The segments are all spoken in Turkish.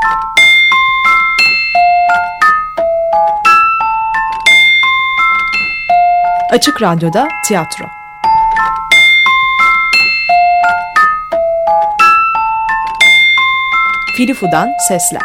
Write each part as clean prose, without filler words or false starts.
Açık Radyo'da tiyatro. Filifu'dan sesler.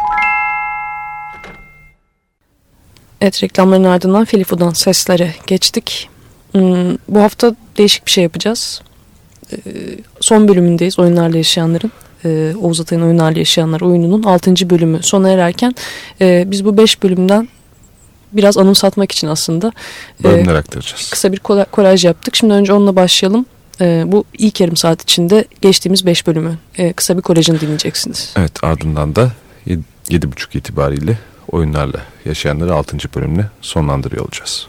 Evet, reklamların ardından Filifu'dan seslere geçtik. Bu hafta değişik bir şey yapacağız. Son bölümündeyiz Oyunlarla Yaşayanlar'ın. Oğuz Atay'ın Oyunlarla Yaşayanlar oyununun 6. bölümü sona ererken biz bu 5 bölümden biraz anımsatmak için aslında bölümler aktaracağız. Kısa bir kolaj yaptık. Şimdi önce onunla başlayalım. Bu ilk yarım saat içinde geçtiğimiz 5 bölümü kısa bir kolajını dinleyeceksiniz. Evet, ardından da 7.30 itibariyle Oyunlarla Yaşayanları 6. bölümle sonlandırıyor olacağız.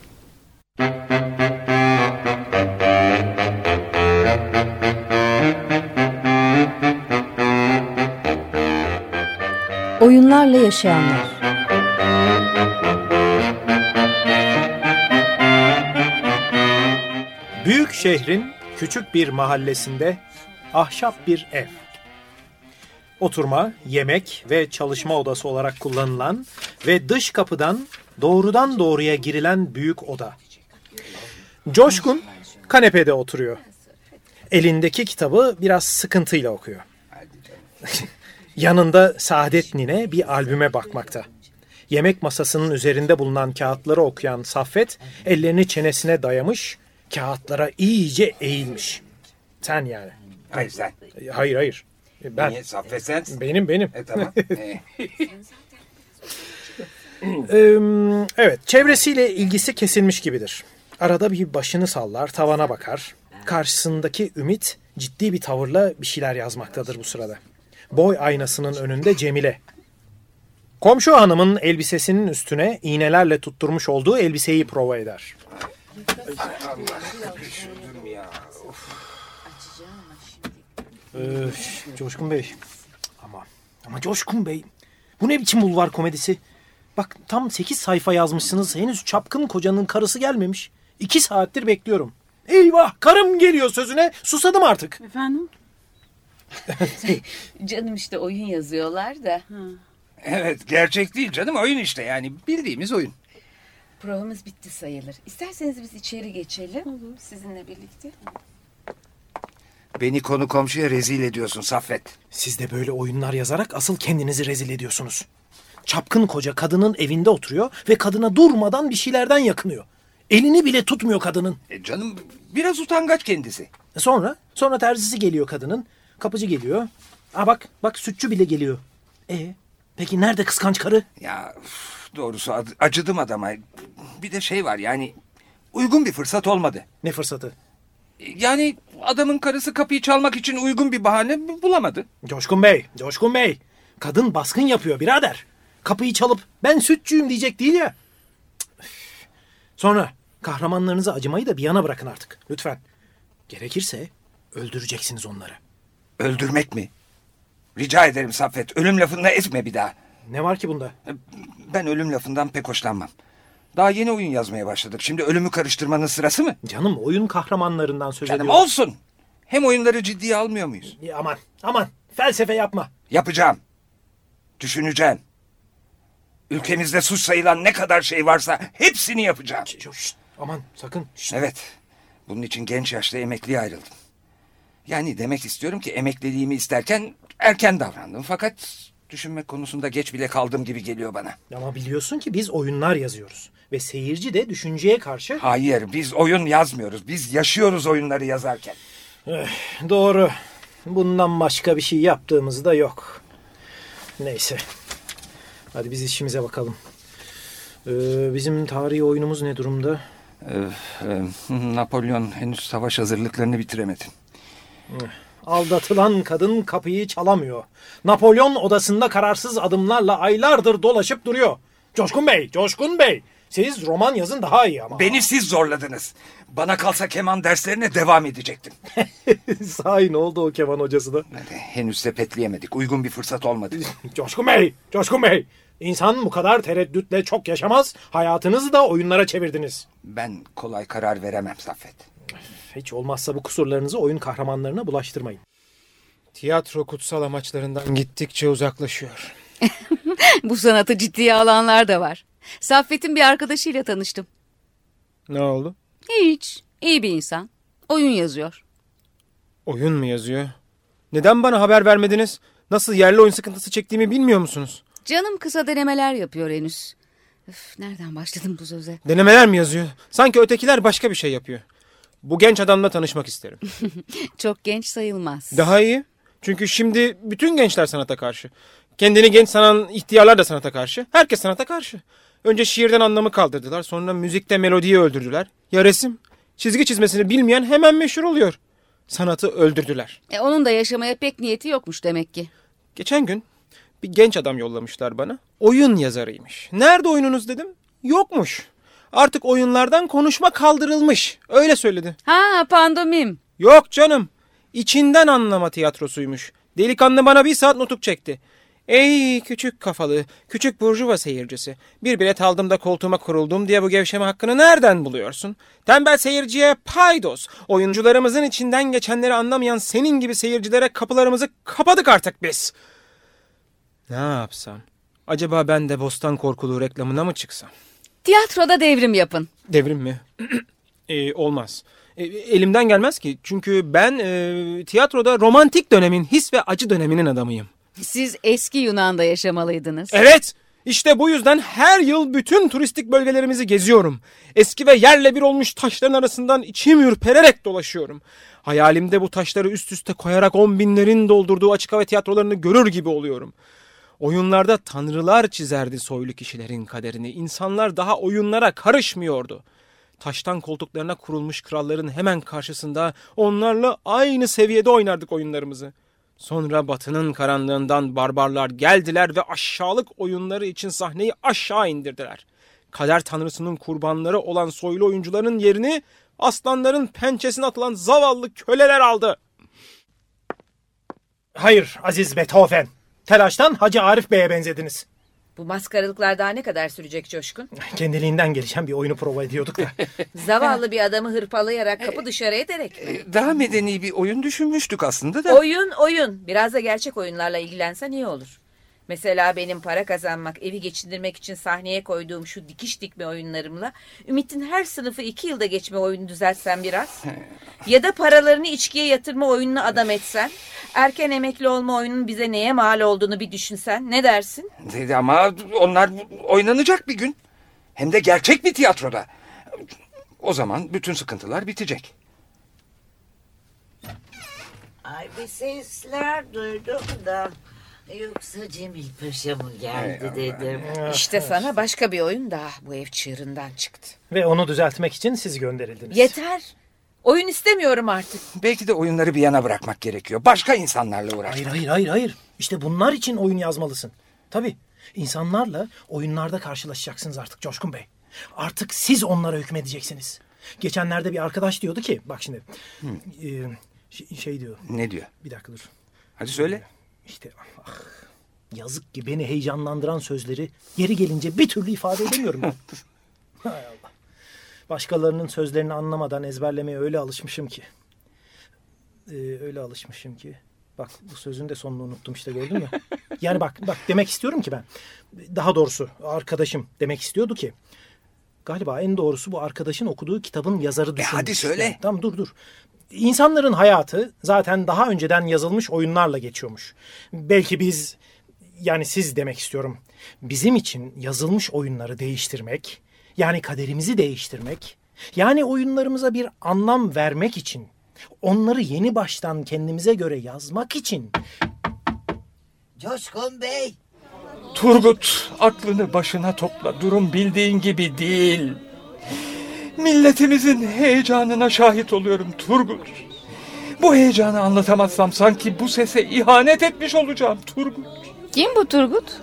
Oyunlarla Yaşayanlar. Büyük şehrin küçük bir mahallesinde ahşap bir ev. Oturma, yemek ve çalışma odası olarak kullanılan ve dış kapıdan doğrudan doğruya girilen büyük oda. Coşkun kanepede oturuyor. Elindeki kitabı biraz sıkıntıyla okuyor. Yanında Saadet Nine bir albüme bakmakta. Yemek masasının üzerinde bulunan kağıtları okuyan Saffet ellerini çenesine dayamış, kağıtlara iyice eğilmiş. Sen yani. Hayır sen. Hayır. Ben. Niye? Saffet sensin. Benim. Tamam. Evet, çevresiyle ilgisi kesilmiş gibidir. Arada bir başını sallar, tavana bakar. Karşısındaki Ümit ciddi bir tavırla bir şeyler yazmaktadır bu sırada. Boy aynasının önünde Cemile. Komşu hanımın elbisesinin üstüne iğnelerle tutturmuş olduğu elbiseyi prova eder. Coşkun Bey. Ama Coşkun Bey. Bu ne biçim bulvar komedisi? Bak tam 8 sayfa yazmışsınız. Henüz çapkın kocanın karısı gelmemiş. 2 saattir bekliyorum. Eyvah, karım geliyor sözüne. Susadım artık. Efendim? Canım işte oyun yazıyorlar da. Evet, gerçek değil canım, oyun işte, yani bildiğimiz oyun. Provamız bitti sayılır. İsterseniz biz içeri geçelim. Olur. Sizinle birlikte. Beni konu komşuya rezil ediyorsun Saffet. Siz de böyle oyunlar yazarak asıl kendinizi rezil ediyorsunuz. Çapkın koca kadının evinde oturuyor ve kadına durmadan bir şeylerden yakınıyor. Elini bile tutmuyor kadının. Canım biraz utangaç kendisi. Sonra terzisi geliyor kadının. Kapıcı geliyor. Bak sütçü bile geliyor. Peki nerede kıskanç karı? Ya doğrusu acıdım adama. Bir de şey var, yani uygun bir fırsat olmadı. Ne fırsatı? Yani adamın karısı kapıyı çalmak için uygun bir bahane bulamadı. Coşkun Bey. Kadın baskın yapıyor birader. Kapıyı çalıp ben sütçüyüm diyecek değil ya. Sonra kahramanlarınıza acımayı da bir yana bırakın artık. Lütfen. Gerekirse öldüreceksiniz onları. Öldürmek mi? Rica ederim Saffet, ölüm lafını etme bir daha. Ne var ki bunda? Ben ölüm lafından pek hoşlanmam. Daha yeni oyun yazmaya başladık. Şimdi ölümü karıştırmanın sırası mı? Canım oyun kahramanlarından söz ediyorum. Olsun. Hem oyunları ciddiye almıyor muyuz? Aman felsefe yapma. Yapacağım. Düşüneceğim. Ülkemizde suç sayılan ne kadar şey varsa hepsini yapacağım. Aman sakın. Evet. Bunun için genç yaşta emekliye ayrıldım. Yani demek istiyorum ki emekliliğimi isterken erken davrandım. Fakat düşünmek konusunda geç bile kaldığım gibi geliyor bana. Ama biliyorsun ki biz oyunlar yazıyoruz. Ve seyirci de düşünceye karşı... Hayır, biz oyun yazmıyoruz. Biz yaşıyoruz oyunları yazarken. Doğru. Bundan başka bir şey yaptığımız da yok. Neyse. Hadi biz işimize bakalım. Bizim tarihi oyunumuz ne durumda? Napolyon henüz savaş hazırlıklarını bitiremedi. Aldatılan kadın kapıyı çalamıyor. Napolyon odasında kararsız adımlarla aylardır dolaşıp duruyor. Coşkun Bey. Siz roman yazın daha iyi ama. Beni siz zorladınız. Bana kalsa keman derslerine devam edecektim. Sahi ne oldu o keman hocası da? Henüz sepetleyemedik. Uygun bir fırsat olmadı. Coşkun Bey. İnsan bu kadar tereddütle çok yaşamaz. Hayatınızı da oyunlara çevirdiniz. Ben kolay karar veremem Saffet. Hiç olmazsa bu kusurlarınızı oyun kahramanlarına bulaştırmayın. Tiyatro kutsal amaçlarından gittikçe uzaklaşıyor. Bu sanatı ciddiye alanlar da var. Saffet'in bir arkadaşıyla tanıştım. Ne oldu? Hiç. İyi bir insan. Oyun yazıyor. Oyun mu yazıyor? Neden bana haber vermediniz? Nasıl yerli oyun sıkıntısı çektiğimi bilmiyor musunuz? Canım kısa denemeler yapıyor henüz. Öf, nereden başladım bu söze? Denemeler mi yazıyor? Sanki ötekiler başka bir şey yapıyor. Bu genç adamla tanışmak isterim. Çok genç sayılmaz. Daha iyi. Çünkü şimdi bütün gençler sanata karşı. Kendini genç sanan ihtiyarlar da sanata karşı. Herkes sanata karşı. Önce şiirden anlamı kaldırdılar. Sonra müzikte melodiyi öldürdüler. Ya resim? Çizgi çizmesini bilmeyen hemen meşhur oluyor. Sanatı öldürdüler. Onun da yaşamaya pek niyeti yokmuş demek ki. Geçen gün bir genç adam yollamışlar bana. Oyun yazarıymış. Nerede oyununuz dedim. Yokmuş. Artık oyunlardan konuşma kaldırılmış. Öyle söyledi. Ha, pandomim. Yok canım. İçinden anlama tiyatrosuymuş. Delikanlı bana 1 saat nutuk çekti. Ey küçük kafalı, küçük burjuva seyircisi. Bir bilet aldım da koltuğuma kuruldum diye bu gevşeme hakkını nereden buluyorsun? Tembel seyirciye paydos. Oyuncularımızın içinden geçenleri anlamayan senin gibi seyircilere kapılarımızı kapadık artık biz. Ne yapsam? Acaba ben de Bostan Korkuluğu reklamına mı çıksam? Tiyatroda devrim yapın. Devrim mi? Olmaz. Elimden gelmez ki. Çünkü ben tiyatroda romantik dönemin, his ve acı döneminin adamıyım. Siz eski Yunan'da yaşamalıydınız. Evet. İşte bu yüzden her yıl bütün turistik bölgelerimizi geziyorum. Eski ve yerle bir olmuş taşların arasından içim ürpererek dolaşıyorum. Hayalimde bu taşları üst üste koyarak 10 binlerin doldurduğu açık hava tiyatrolarını görür gibi oluyorum. Oyunlarda tanrılar çizerdi soylu kişilerin kaderini. İnsanlar daha oyunlara karışmıyordu. Taştan koltuklarına kurulmuş kralların hemen karşısında onlarla aynı seviyede oynardık oyunlarımızı. Sonra batının karanlığından barbarlar geldiler ve aşağılık oyunları için sahneyi aşağı indirdiler. Kader tanrısının kurbanları olan soylu oyuncuların yerini aslanların pençesine atılan zavallı köleler aldı. Hayır Aziz Beethoven. Telaştan Hacı Arif Bey'e benzediniz. Bu maskaralıklar daha ne kadar sürecek Coşkun? Kendiliğinden gelişen bir oyunu prova ediyorduk da. Zavallı bir adamı hırpalayarak kapı dışarı ederek mi? Daha medeni bir oyun düşünmüştük aslında da. Oyun. Biraz da gerçek oyunlarla ilgilensen iyi olur. Mesela benim para kazanmak, evi geçindirmek için sahneye koyduğum şu dikiş dikme oyunlarımla Ümit'in her sınıfı 2 yılda geçme oyunu düzeltsen biraz. Ya da paralarını içkiye yatırma oyununu adam etsen. Erken emekli olma oyunun bize neye mal olduğunu bir düşünsen. Ne dersin? Ama onlar oynanacak bir gün. Hem de gerçek bir tiyatroda. O zaman bütün sıkıntılar bitecek. Ay bir sesler duydum da yoksa Cemil Paşa mı geldi dedim. İşte sana başka bir oyun daha bu ev çığırından çıktı. Ve onu düzeltmek için siz gönderildiniz. Yeter. Oyun istemiyorum artık. Belki de oyunları bir yana bırakmak gerekiyor. Başka insanlarla uğraşmak. Hayır. İşte bunlar için oyun yazmalısın. Tabii. İnsanlarla oyunlarda karşılaşacaksınız artık Coşkun Bey. Artık siz onlara hükmedeceksiniz. Geçenlerde bir arkadaş diyordu ki, bak şimdi, şey diyor. Ne diyor? Bir dakika dur. Hadi söyle. İşte yazık ki beni heyecanlandıran sözleri yeri gelince bir türlü ifade edemiyorum ben. Hay Allah. Başkalarının sözlerini anlamadan ezberlemeye öyle alışmışım ki. Bak bu sözün de sonunu unuttum işte, gördün mü? Yani bak demek istiyorum ki ben. Daha doğrusu arkadaşım demek istiyordu ki. Galiba en doğrusu bu arkadaşın okuduğu kitabın yazarı düşünmüş. Hadi söyle. Yani, tamam dur. İnsanların hayatı zaten daha önceden yazılmış oyunlarla geçiyormuş. Belki biz, yani siz demek istiyorum, bizim için yazılmış oyunları değiştirmek, yani kaderimizi değiştirmek, yani oyunlarımıza bir anlam vermek için, onları yeni baştan kendimize göre yazmak için. Coşkun Bey. Turgut, aklını başına topla. Durum bildiğin gibi değil. Milletimizin heyecanına şahit oluyorum Turgut. Bu heyecanı anlatamazsam sanki bu sese ihanet etmiş olacağım Turgut. Kim bu Turgut?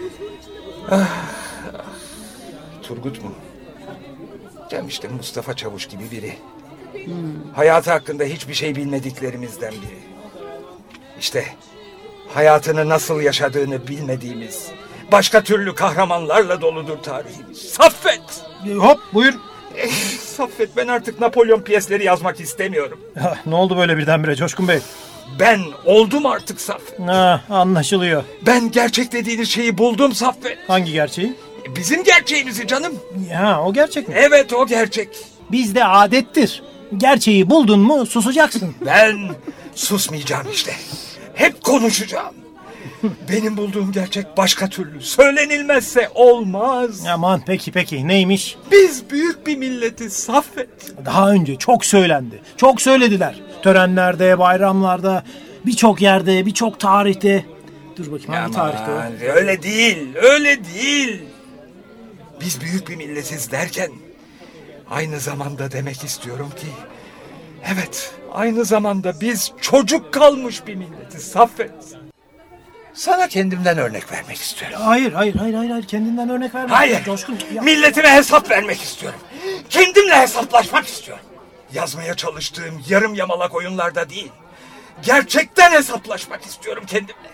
Turgut mu? İşte Mustafa Çavuş gibi biri. Hayatı hakkında hiçbir şey bilmediklerimizden biri. İşte hayatını nasıl yaşadığını bilmediğimiz, başka türlü kahramanlarla doludur tarihimiz. Saffet! Hop buyur. Saffet, ben artık Napolyon piyesleri yazmak istemiyorum. Ne oldu böyle birdenbire Coşkun Bey? Ben oldum artık Saffet. Anlaşılıyor. Ben gerçek dediğiniz şeyi buldum Saffet. Hangi gerçeği? Bizim gerçeğimizi canım. Ya o gerçek mi? Evet, o gerçek. Bizde adettir. Gerçeği buldun mu susacaksın. Ben susmayacağım işte. Hep konuşacağım. Benim bulduğum gerçek başka türlü. Söylenilmezse olmaz. Aman peki neymiş? Biz büyük bir milletiz Saffet. Daha önce çok söylendi. Çok söylediler. Törenlerde, bayramlarda, birçok yerde, birçok tarihte. Dur bakayım hangi tarihte o? Öyle değil, öyle değil. Biz büyük bir milletiz derken aynı zamanda demek istiyorum ki evet, aynı zamanda biz çocuk kalmış bir milletiz Saffet. Sana kendimden örnek vermek istiyorum. Hayır. Kendinden örnek verme. Hayır. Coşkun. Milletime hesap vermek istiyorum. Kendimle hesaplaşmak istiyorum. Yazmaya çalıştığım yarım yamalak oyunlarda değil, gerçekten hesaplaşmak istiyorum kendimle.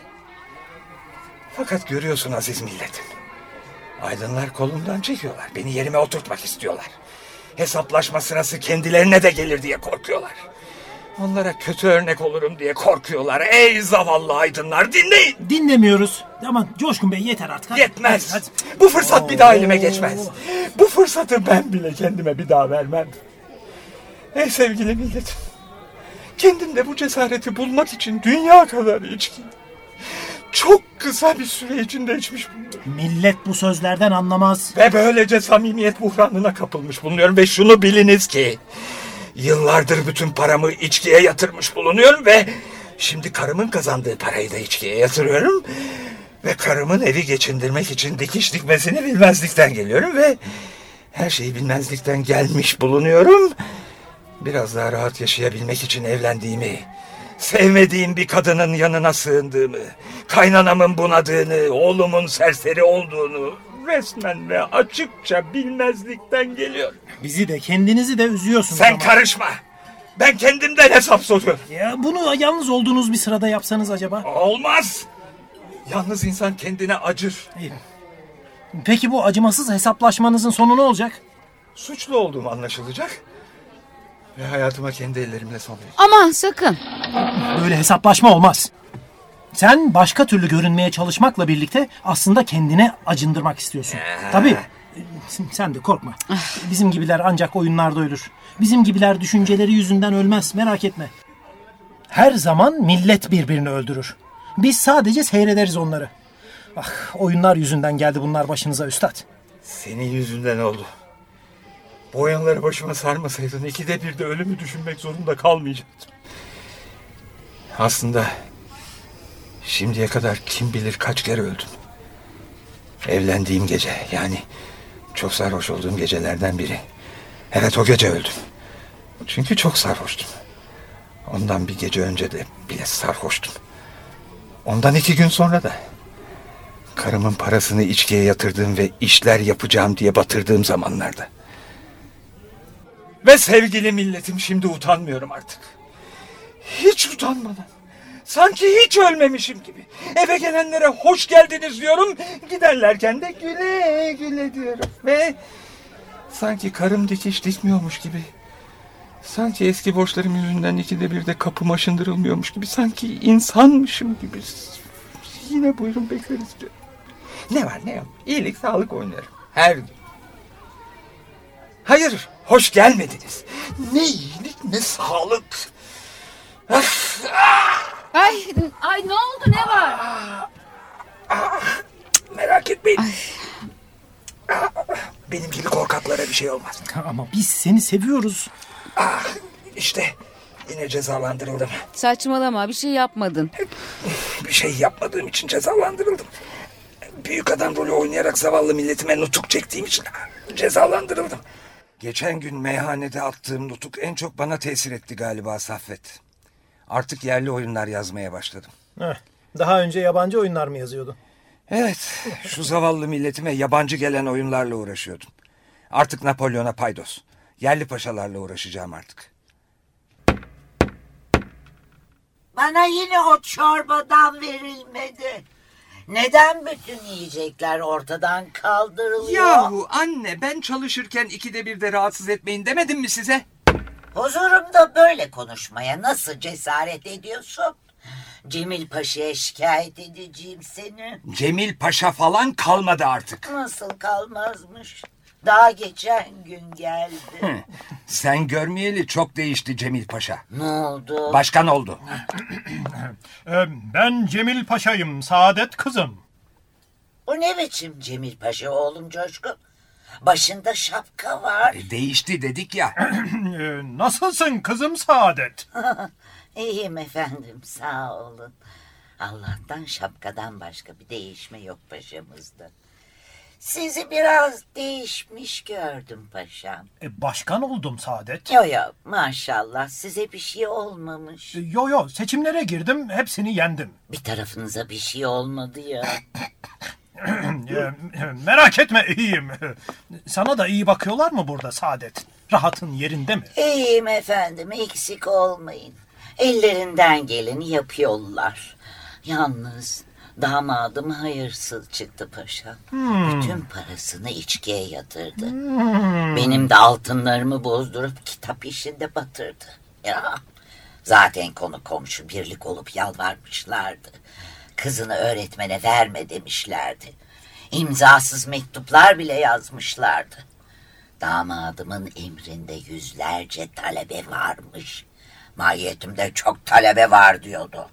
Fakat görüyorsun aziz milletim, aydınlar kolumdan çekiyorlar. Beni yerime oturtmak istiyorlar. Hesaplaşma sırası kendilerine de gelir diye korkuyorlar. Onlara kötü örnek olurum diye korkuyorlar. Ey zavallı aydınlar, dinleyin. Dinlemiyoruz. Aman Coşkun Bey yeter artık. Hadi. Yetmez. Hadi. Bu fırsat bir daha elime geçmez. Bu fırsatı ben bile kendime bir daha vermem. Ey sevgili milletim, kendimde bu cesareti bulmak için dünya kadar içki çok kısa bir süre içinde içmiş bulunuyorum. Millet bu sözlerden anlamaz. Ve böylece samimiyet buhranına kapılmış bulunuyorum. Ve şunu biliniz ki yıllardır bütün paramı içkiye yatırmış bulunuyorum ve şimdi karımın kazandığı parayı da içkiye yatırıyorum. Ve karımın evi geçindirmek için dikiş dikmesini bilmezlikten geliyorum ve her şeyi bilmezlikten gelmiş bulunuyorum. Biraz daha rahat yaşayabilmek için evlendiğimi, sevmediğim bir kadının yanına sığındığımı, kaynanamın bunadığını, oğlumun serseri olduğunu resmen ve açıkça bilmezlikten geliyorum. Bizi de kendinizi de üzüyorsunuz. Sen ama. karışma. Ben kendimden hesap soruyorum. Ya bunu yalnız olduğunuz bir sırada yapsanız acaba? Olmaz. Yalnız insan kendine acır. Peki bu acımasız hesaplaşmanızın sonu ne olacak? Suçlu olduğum anlaşılacak. Ve hayatıma kendi ellerimle son vereceğim. Aman sakın. Böyle hesaplaşma olmaz. Sen başka türlü görünmeye çalışmakla birlikte aslında kendine acındırmak istiyorsun. Tabii. Sen de korkma. Bizim gibiler ancak oyunlarda ölür. Bizim gibiler düşünceleri yüzünden ölmez, merak etme. Her zaman millet birbirini öldürür. Biz sadece seyrederiz onları. Ah, oyunlar yüzünden geldi bunlar başınıza üstad. Senin yüzünden oldu. Bu oyunları başıma sarmasaydın ikide bir de ölümü düşünmek zorunda kalmayacaktım. Aslında şimdiye kadar kim bilir kaç kere öldüm. Evlendiğim gece, yani çok sarhoş olduğum gecelerden biri. Evet, o gece öldüm. Çünkü çok sarhoştum. Ondan bir gece önce de bile sarhoştum. Ondan 2 gün sonra da. Karımın parasını içkiye yatırdığım ve işler yapacağım diye batırdığım zamanlarda. Ve sevgili milletim, şimdi utanmıyorum artık. Hiç utanmadan. Sanki hiç ölmemişim gibi. Eve gelenlere hoş geldiniz diyorum. Giderlerken de güle güle diyorum. Ve sanki karım dikiş dikmiyormuş gibi. Sanki eski borçlarım yüzünden ikide bir de kapım aşındırılmıyormuş gibi. Sanki insanmışım gibi. Yine buyurun bekleriz diyorum. Ne var ne yok. İyilik sağlık oynarım. Her gün. Hayır, hoş gelmediniz. Ne iyilik ne sağlık. Ay ne oldu, ne var? Merak etmeyin. Benim gibi korkaklara bir şey olmaz. Ama biz seni seviyoruz. İşte yine cezalandırıldım. Saçmalama, bir şey yapmadın. Bir şey yapmadığım için cezalandırıldım. Büyük adam rolü oynayarak zavallı milletime nutuk çektiğim için cezalandırıldım. Geçen gün meyhanede attığım nutuk en çok bana tesir etti galiba Saffet. Artık yerli oyunlar yazmaya başladım. Daha önce yabancı oyunlar mı yazıyordun? Evet, şu zavallı milletime yabancı gelen oyunlarla uğraşıyordum. Artık Napolyon'a paydos. Yerli paşalarla uğraşacağım artık. Bana yine o çorbadan verilmedi. Neden bütün yiyecekler ortadan kaldırılıyor? Yahu anne, ben çalışırken ikide bir de rahatsız etmeyin demedim mi size? Huzurumda böyle konuşmaya nasıl cesaret ediyorsun? Cemil Paşa'ya şikayet edeceğim seni. Cemil Paşa falan kalmadı artık. Nasıl kalmazmış? Daha geçen gün geldi. Sen görmeyeli çok değişti Cemil Paşa. Ne oldu? Başkan oldu. Ben Cemil Paşa'yım, Saadet kızım. O ne biçim Cemil Paşa oğlum Coşkun? Başında şapka var. Değişti dedik ya. Nasılsın kızım Saadet? İyiyim efendim, sağ olun. Allah'tan şapkadan başka bir değişme yok paşamızda. Sizi biraz değişmiş gördüm paşam. Başkan oldum Saadet. Yo maşallah, size bir şey olmamış. Yo seçimlere girdim, hepsini yendim. Bir tarafınıza bir şey olmadı ya. Merak etme, iyiyim. Sana da iyi bakıyorlar mı burada Saadet? Rahatın yerinde mi? İyiyim efendim, eksik olmayın. Ellerinden geleni yapıyorlar. Yalnız damadım hayırsız çıktı paşam. Bütün parasını içkiye yatırdı. Benim de altınlarımı bozdurup kitap işinde batırdı. Ya, zaten konu komşu birlik olup yalvarmışlardı. Kızını öğretmene verme demişlerdi. İmzasız mektuplar bile yazmışlardı. Damadımın emrinde yüzlerce talebe varmış. Mahiyetimde çok talebe var diyordu.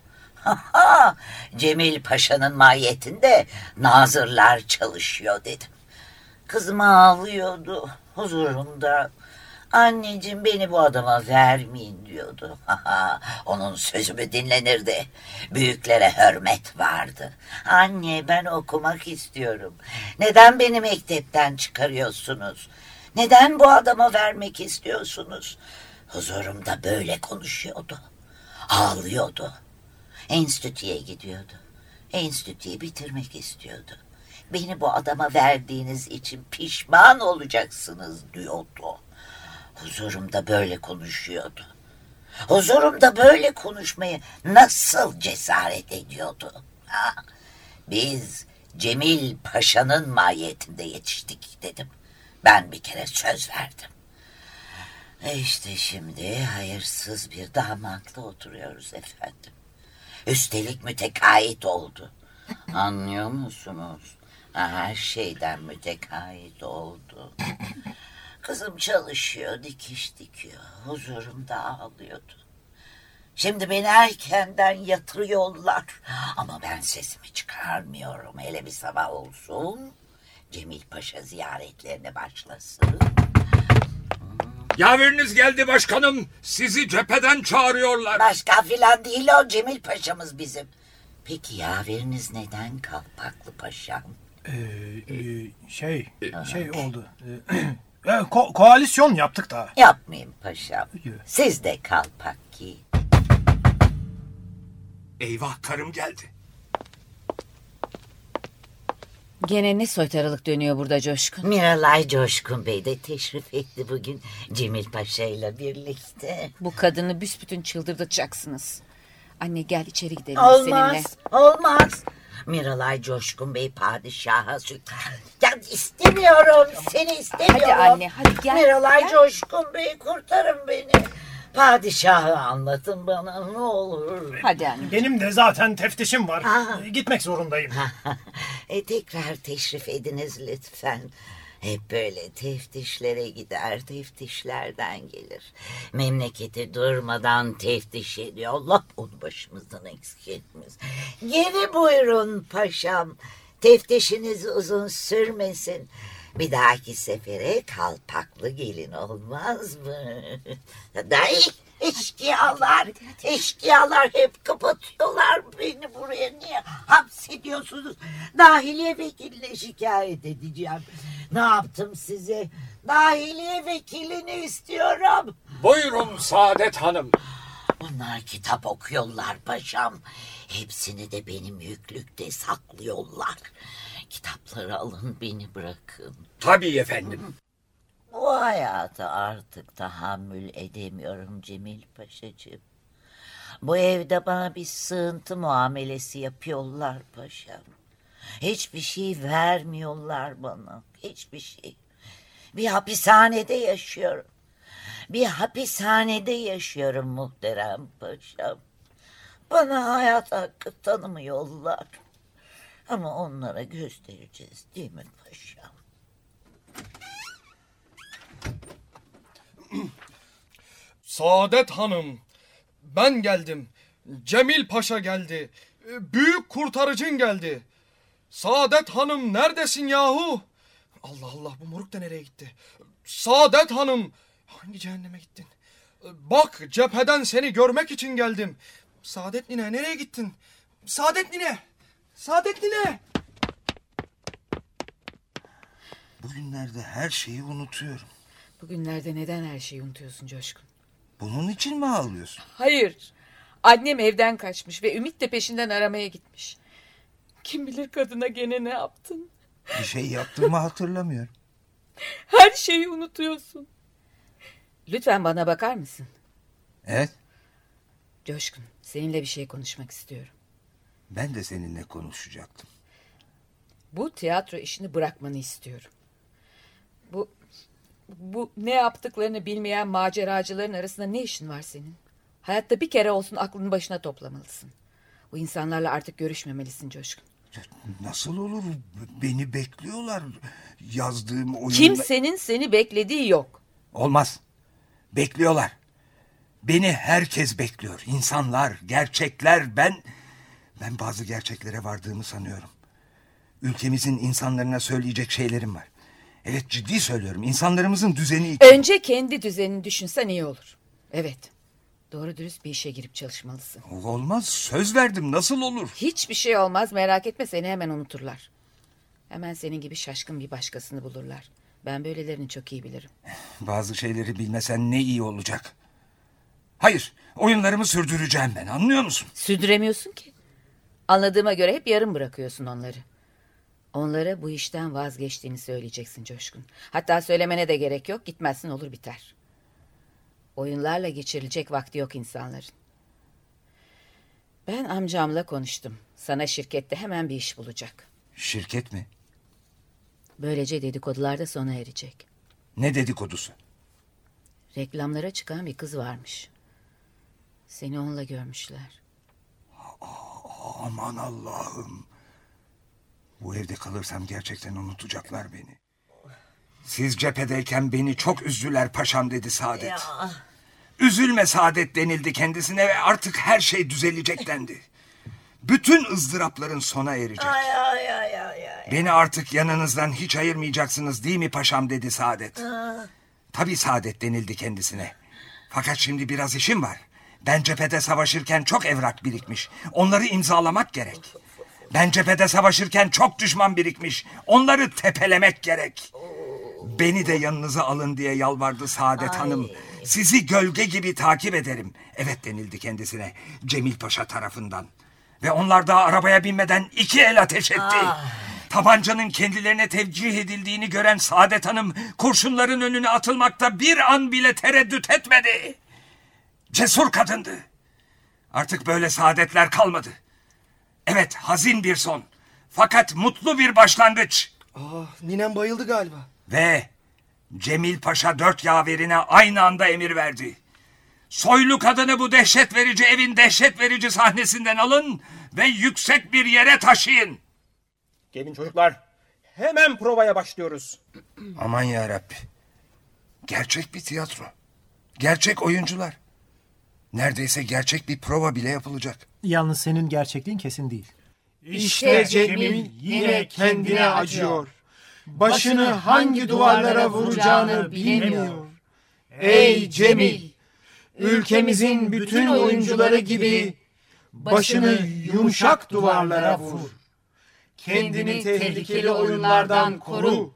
Cemil Paşa'nın mahiyetinde nazırlar çalışıyor dedim. Kızım ağlıyordu huzurumda. Anneciğim, beni bu adama vermeyin diyordu. Onun sözü mü dinlenirdi? Büyüklere hürmet vardı. Anne, ben okumak istiyorum. Neden beni mektepten çıkarıyorsunuz? Neden bu adama vermek istiyorsunuz? Huzurumda böyle konuşuyordu. Ağlıyordu. Enstitüye gidiyordu. Enstitüyü bitirmek istiyordu. Beni bu adama verdiğiniz için pişman olacaksınız diyordu. Huzurumda böyle konuşuyordu. Huzurumda böyle konuşmaya nasıl cesaret ediyordu? Biz Cemil Paşa'nın mahiyetinde yetiştik dedim. Ben bir kere söz verdim. İşte şimdi hayırsız bir damatla oturuyoruz efendim. Üstelik mütekait oldu. Anlıyor musunuz? Her şeyden mütekait oldu. Kızım çalışıyor, dikiş dikiyor. Huzurumda ağlıyordu. Şimdi beni erkenden yatırıyorlar. Ama ben sesimi çıkarmıyorum. Hele bir sabah olsun. Cemil Paşa ziyaretlerine başlasın. Yaveriniz geldi başkanım. Sizi cepheden çağırıyorlar. Başka filan değil o, Cemil Paşa'mız bizim. Peki yaveriniz neden kalpaklı paşam? Şey oldu. Koalisyon yaptık da. Yapmayın paşam. Siz de kalpak giyin. Eyvah, karım geldi. Gene ne soytarılık dönüyor burada Coşkun? Miralay Coşkun Bey de teşrif etti bugün Cemil Paşa ile birlikte. Bu kadını büsbütün çıldırtacaksınız. Anne, gel içeri gidelim seninle. Olmaz. Miralay Coşkun Bey padişaha Ya istemiyorum, seni istemiyorum. Hadi anne, hadi gel. Miralay Coşkun Bey, kurtarın beni. Padişahı anlatın bana ne olur. Hadi anne. Benim de zaten teftişim var. Gitmek zorundayım. Tekrar teşrif ediniz lütfen. Hep böyle teftişlere gider, teftişlerden gelir. Memleketi durmadan teftiş ediyor. Allah onu başımızdan eksik etmez. Geri buyurun paşam. Teftişiniz uzun sürmesin. Bir dahaki sefere kalpaklı gelin olmaz mı? Dayı, eşkıyalar hep kapatıyorlar beni buraya. Niye hapsediyorsunuz? Dahiliye vekiline şikayet edeceğim. Ne yaptım size? Dahiliye vekilini istiyorum. Buyurun Saadet Hanım. Bunlar kitap okuyorlar paşam. Hepsini de benim yüklükte saklıyorlar. Kitapları alın, beni bırakın. Tabii efendim. Bu hayatı artık tahammül edemiyorum Cemil Paşacığım. Bu evde bana bir sığıntı muamelesi yapıyorlar paşam. Hiçbir şey vermiyorlar bana. Hiçbir şey. Bir hapishanede yaşıyorum. Bir hapishanede yaşıyorum muhterem paşam. Bana hayat hakkı tanımıyorlar. Ama onlara göstereceğiz değil mi paşam? Saadet Hanım, ben geldim. Cemil Paşa geldi. Büyük kurtarıcın geldi. Saadet Hanım neredesin yahu? Allah Allah, bu moruk da nereye gitti? Saadet Hanım, hangi cehenneme gittin? Bak, cepheden seni görmek için geldim. Saadet Nine, nereye gittin? Saadet Nine! Saadet Nine! Bugünlerde her şeyi unutuyorum. Bugünlerde neden her şeyi unutuyorsun Coşkun? Bunun için mi ağlıyorsun? Hayır. Annem evden kaçmış ve Ümit de peşinden aramaya gitmiş. Kim bilir kadına gene ne yaptın? Bir şey yaptığımı hatırlamıyorum. Her şeyi unutuyorsun. Lütfen bana bakar mısın? Evet, Coşkun, seninle bir şey konuşmak istiyorum. ben de seninle konuşacaktım. Bu tiyatro işini bırakmanı istiyorum. Bu ne yaptıklarını bilmeyen maceracıların arasında ne işin var senin? Hayatta bir kere olsun aklını başına toplamalısın. Bu insanlarla artık görüşmemelisin Coşkun. Nasıl olur? Beni bekliyorlar. Yazdığım oyunda... Kimsenin seni beklediği yok. Olmaz. Bekliyorlar. Beni herkes bekliyor. İnsanlar, gerçekler. Ben bazı gerçeklere vardığımı sanıyorum. Ülkemizin insanlarına söyleyecek şeylerim var. Evet, ciddi söylüyorum. İnsanlarımızın düzeni için... Önce kendi düzenini düşünsen iyi olur. Evet. Doğru dürüst bir işe girip çalışmalısın. Olmaz. Söz verdim. Nasıl olur? Hiçbir şey olmaz, merak etme, seni hemen unuturlar. Hemen senin gibi şaşkın bir başkasını bulurlar. Ben böylelerini çok iyi bilirim. Bazı şeyleri bilmesen ne iyi olacak. Hayır, oyunlarımı sürdüreceğim ben, anlıyor musun? Sürdüremiyorsun ki. Anladığıma göre hep yarım bırakıyorsun onları. Onlara bu işten vazgeçtiğini söyleyeceksin Coşkun. Hatta söylemene de gerek yok, gitmezsin olur biter. Oyunlarla geçirilecek vakti yok insanların. Ben amcamla konuştum. Sana şirkette hemen bir iş bulacak. Şirket mi? Böylece dedikodular da sona erecek. Ne dedikodusu? Reklamlara çıkan bir kız varmış. Seni onunla görmüşler. Aman Allah'ım. Bu evde kalırsam gerçekten unutacaklar beni. Siz cephedeyken beni çok üzdüler paşam dedi Saadet. Ya. Üzülme Saadet denildi kendisine ve artık her şey düzelecek dendi. Bütün ızdırapların sona erecek. Ay. Beni artık yanınızdan hiç ayırmayacaksınız değil mi paşam dedi Saadet. Tabii Saadet denildi kendisine. Fakat şimdi biraz işim var. Ben cephede savaşırken çok evrak birikmiş. Onları imzalamak gerek. Ben cephede savaşırken çok düşman birikmiş. Onları tepelemek gerek. Beni de yanınıza alın diye yalvardı Saadet Hanım. Sizi gölge gibi takip ederim. Evet denildi kendisine Cemil Paşa tarafından. Ve onlar daha arabaya binmeden 2 el ateş etti. Tabancanın kendilerine tevcih edildiğini gören Saadet Hanım kurşunların önüne atılmakta bir an bile tereddüt etmedi. Cesur kadındı. Artık böyle saadetler kalmadı. Evet, hazin bir son. Fakat mutlu bir başlangıç. Ninem bayıldı galiba. Ve Cemil Paşa 4 yaverine aynı anda emir verdi. Soylu kadını bu dehşet verici evin dehşet verici sahnesinden alın ve yüksek bir yere taşıyın. Gelin çocuklar. Hemen provaya başlıyoruz. Aman yarabbi. Gerçek bir tiyatro. Gerçek oyuncular. Neredeyse gerçek bir prova bile yapılacak. Yalnız senin gerçekliğin kesin değil. İşte Cemil yine kendine acıyor. Başını hangi duvarlara vuracağını bilemiyor. Ey Cemil! Ülkemizin bütün oyuncuları gibi başını yumuşak duvarlara vur. Kendini tehlikeli oyunlardan koru.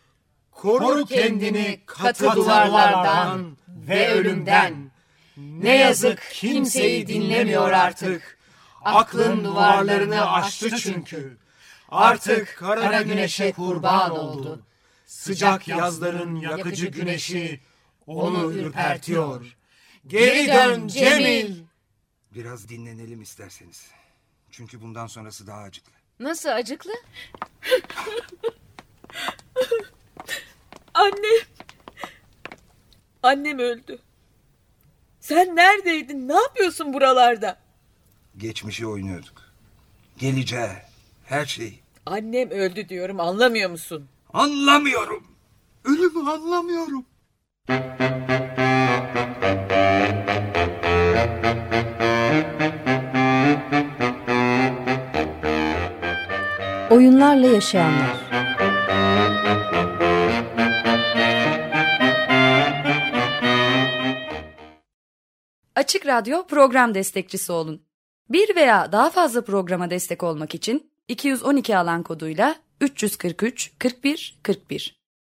Koru kendini katı duvarlardan ve ölümden. Ne yazık kimseyi dinlemiyor artık. Aklın duvarlarını aştı çünkü. Artık kara güneşe kurban oldu. Sıcak yazların yakıcı güneşi onu ürpertiyor. Geri dön Cemil. Biraz dinlenelim isterseniz. Çünkü bundan sonrası daha acıklı. Nasıl acıklı? Annem. Annem öldü. Sen neredeydin? Ne yapıyorsun buralarda? Geçmişi oynuyorduk. Geleceği, her şeyi. Annem öldü diyorum, anlamıyor musun? Anlamıyorum. Ölümü anlamıyorum. Oyunlarla yaşayanlar. Açık Radyo program destekçisi olun. Bir veya daha fazla programa destek olmak için 212 alan koduyla 343 41 41